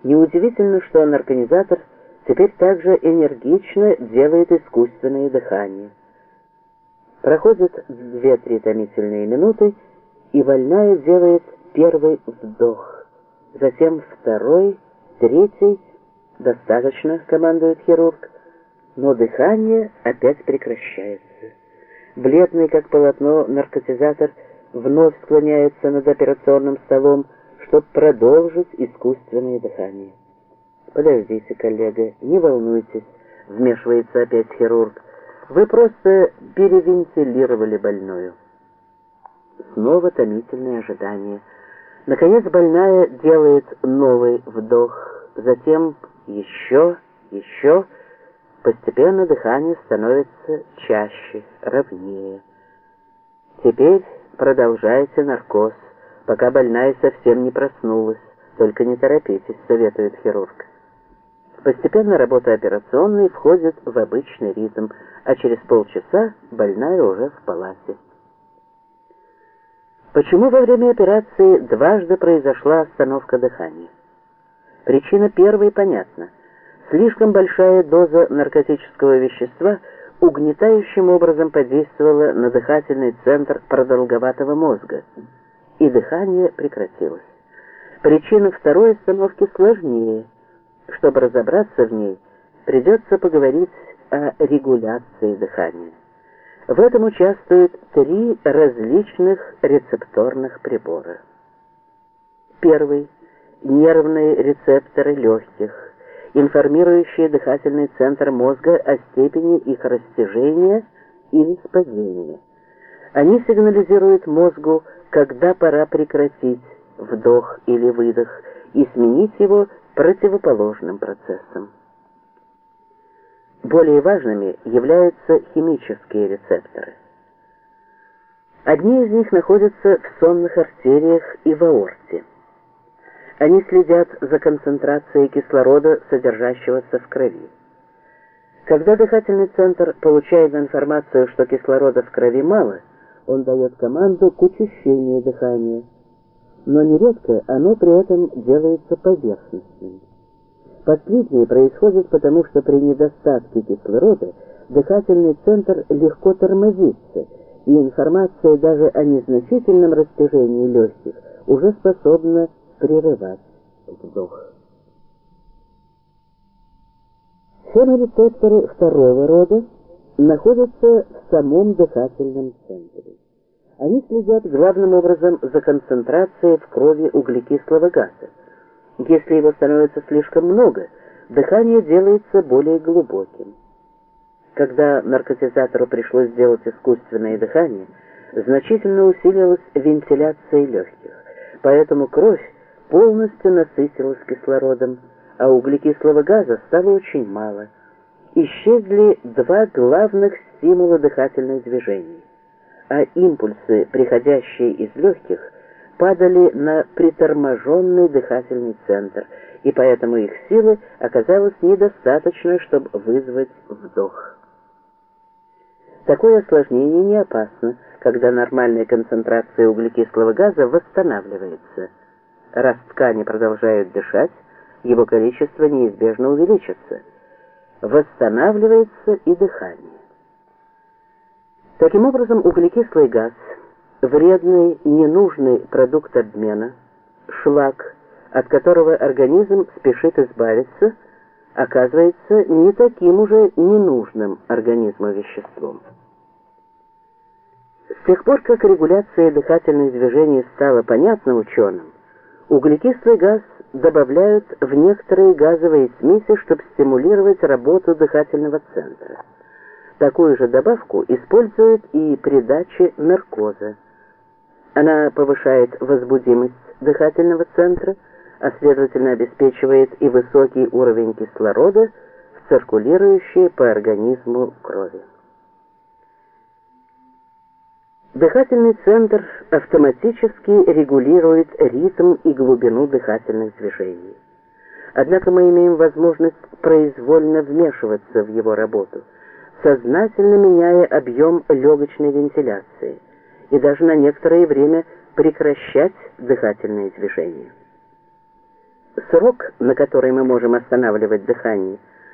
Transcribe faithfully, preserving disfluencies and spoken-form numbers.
Неудивительно, что нарконизатор теперь также энергично делает искусственное дыхание. Проходит две-три томительные минуты, и больная делает первый вдох, затем второй, третий. «Достаточно», — командует хирург, но дыхание опять прекращается. Бледный, как полотно, наркотизатор вновь склоняется над операционным столом, чтобы продолжить искусственное дыхание. «Подождите, коллега, не волнуйтесь», — вмешивается опять хирург. «Вы просто перевентилировали больную». Снова томительное ожидание. Наконец больная делает новый вдох, затем еще, еще. Постепенно дыхание становится чаще, ровнее. «Теперь продолжайте наркоз, пока больная совсем не проснулась. Только не торопитесь», — советует хирург. Постепенно работа операционной входит в обычный ритм, а через полчаса больная уже в палате. Почему во время операции дважды произошла остановка дыхания? Причина первой понятна. Слишком большая доза наркотического вещества угнетающим образом подействовала на дыхательный центр продолговатого мозга, и дыхание прекратилось. Причина второй остановки сложнее. Чтобы разобраться в ней, придется поговорить о регуляции дыхания. В этом участвуют три различных рецепторных прибора. Первый – нервные рецепторы легких, информирующие дыхательный центр мозга о степени их растяжения или спадения. Они сигнализируют мозгу, когда пора прекратить вдох или выдох и сменить его противоположным процессом. Более важными являются химические рецепторы. Одни из них находятся в сонных артериях и в аорте. Они следят за концентрацией кислорода, содержащегося в крови. Когда дыхательный центр получает информацию, что кислорода в крови мало, он дает команду к учащению дыхания, но нередко оно при этом делается поверхностным. Последнее происходит потому, что при недостатке кислорода дыхательный центр легко тормозится, и информация даже о незначительном растяжении легких уже способна прерывать вдох. Хеморецепторы второго рода находятся в самом дыхательном центре. Они следят главным образом за концентрацией в крови углекислого газа. Если его становится слишком много, дыхание делается более глубоким. Когда наркотизатору пришлось сделать искусственное дыхание, значительно усилилась вентиляция легких, поэтому кровь полностью насытилась кислородом, а углекислого газа стало очень мало. Исчезли два главных стимула дыхательных движений, а импульсы, приходящие из легких, падали на приторможенный дыхательный центр, и поэтому их силы оказалось недостаточно, чтобы вызвать вдох. Такое осложнение не опасно, когда нормальная концентрация углекислого газа восстанавливается. Раз ткани продолжают дышать, его количество неизбежно увеличится. Восстанавливается и дыхание. Таким образом, углекислый газ, вредный, ненужный продукт обмена, шлак, от которого организм спешит избавиться, оказывается не таким уже ненужным организму веществом. С тех пор, как регуляция дыхательных движений стала понятна ученым, углекислый газ добавляют в некоторые газовые смеси, чтобы стимулировать работу дыхательного центра. Такую же добавку используют и при даче наркоза. Она повышает возбудимость дыхательного центра, а следовательно обеспечивает и высокий уровень кислорода в циркулирующей по организму крови. Дыхательный центр автоматически регулирует ритм и глубину дыхательных движений. Однако мы имеем возможность произвольно вмешиваться в его работу, сознательно меняя объем легочной вентиляции и даже на некоторое время прекращать дыхательные движения. Срок, на который мы можем останавливать дыхание,